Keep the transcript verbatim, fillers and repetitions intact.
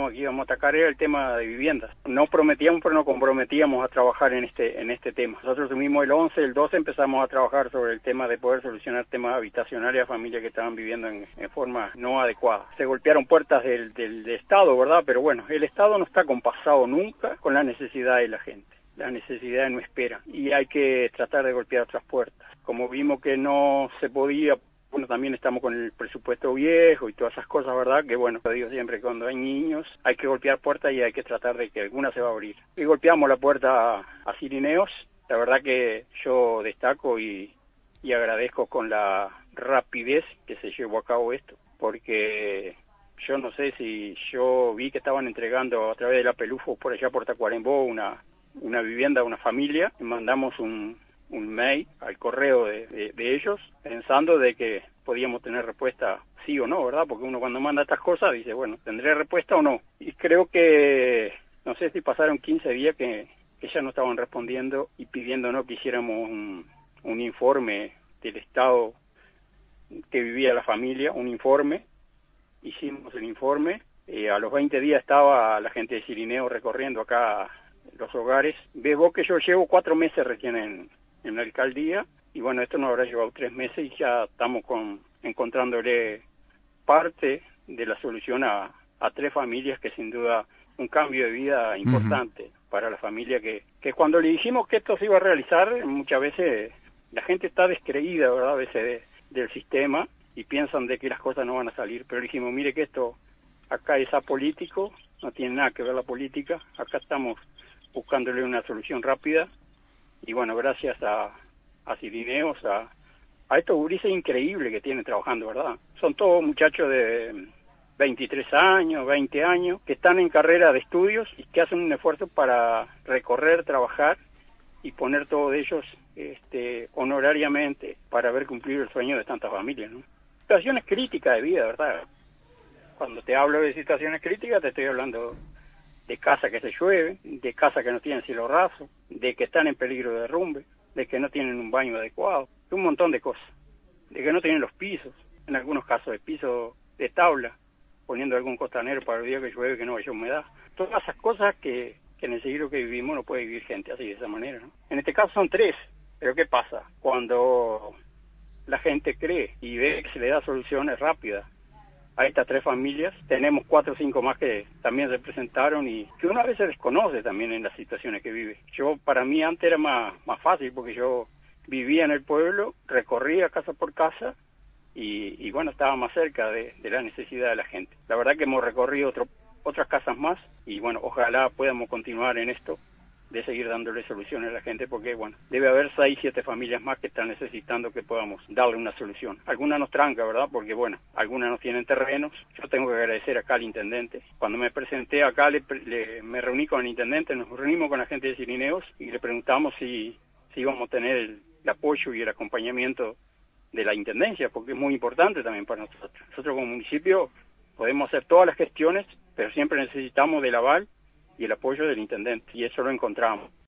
dijimos que íbamos a atacar era el tema de viviendas. No prometíamos, pero nos comprometíamos a trabajar en este en este tema. Nosotros tuvimos el once, el doce empezamos a trabajar sobre el tema de poder solucionar temas habitacionales a familias que estaban viviendo en, en forma no adecuada. Se golpearon puertas del, del, del Estado, ¿verdad? Pero bueno, el Estado no está compasado nunca con la necesidad de la gente. La necesidad no espera y hay que tratar de golpear otras puertas. Como vimos que no se podía, bueno, también estamos con el presupuesto viejo y todas esas cosas, ¿verdad? Que bueno, lo digo siempre, cuando hay niños hay que golpear puertas y hay que tratar de que alguna se va a abrir. Y golpeamos la puerta a, a Cirineos. La verdad que yo destaco y, y agradezco con la rapidez que se llevó a cabo esto, porque yo no sé si yo vi que estaban entregando a través de la Pelufo por allá por Tacuarembó una una vivienda a una familia, y mandamos un, un mail al correo de, de, de ellos, pensando de que podíamos tener respuesta sí o no, ¿verdad? Porque uno cuando manda estas cosas dice, bueno, ¿tendré respuesta o no? Y creo que, no sé si pasaron quince días que, que ya no estaban respondiendo y pidiéndonos que hiciéramos un, un informe del estado que vivía la familia, un informe. Hicimos el informe, eh, a los veinte días estaba la gente de Cirineo recorriendo acá los hogares. Ves vos que yo llevo cuatro meses recién en, en la alcaldía, y bueno, esto nos habrá llevado tres meses y ya estamos con encontrándole parte de la solución a, a tres familias, que sin duda un cambio de vida importante uh-huh. para la familia, que, que cuando le dijimos que esto se iba a realizar, muchas veces la gente está descreída, ¿verdad? A veces de, del sistema, y piensan de que las cosas no van a salir, pero le dijimos, mire que esto acá es apolítico, no tiene nada que ver la política, acá estamos buscándole una solución rápida, y bueno, gracias a, a Cirineos, a, a estos gurises increíbles que tienen trabajando, ¿verdad? Son todos muchachos de veintitrés años, veinte años, que están en carrera de estudios y que hacen un esfuerzo para recorrer, trabajar y poner todos ellos este, honorariamente para ver cumplir el sueño de tantas familias, ¿no? Situaciones críticas de vida, ¿verdad? Cuando te hablo de situaciones críticas te estoy hablando de casas que se llueve, de casas que no tienen cielo raso, de que están en peligro de derrumbe, de que no tienen un baño adecuado, un montón de cosas, de que no tienen los pisos, en algunos casos de piso de tabla, poniendo algún costanero para el día que llueve que no haya humedad. Todas esas cosas que, que en el siglo que vivimos no puede vivir gente así, de esa manera, ¿no? En este caso son tres, pero ¿qué pasa? Cuando la gente cree y ve que se le da soluciones rápidas a estas tres familias, tenemos cuatro o cinco más que también se presentaron y que uno a veces desconoce también en las situaciones que vive. Yo, para mí antes era más, más fácil porque yo vivía en el pueblo, recorría casa por casa y, y bueno, estaba más cerca de, de la necesidad de la gente. La verdad que hemos recorrido otro, otras casas más y bueno, ojalá podamos continuar en esto, de seguir dándole soluciones a la gente, porque bueno, debe haber seis, siete familias más que están necesitando que podamos darle una solución. Algunas nos tranca, ¿verdad? Porque bueno, algunas no tienen terrenos. Yo tengo que agradecer acá al intendente. Cuando me presenté acá, le, le, me reuní con el intendente, nos reunimos con la gente de Cirineos y le preguntamos si, si íbamos a tener el, el apoyo y el acompañamiento de la intendencia, porque es muy importante también para nosotros. Nosotros como municipio podemos hacer todas las gestiones, pero siempre necesitamos del aval y el apoyo del intendente, y eso lo encontramos.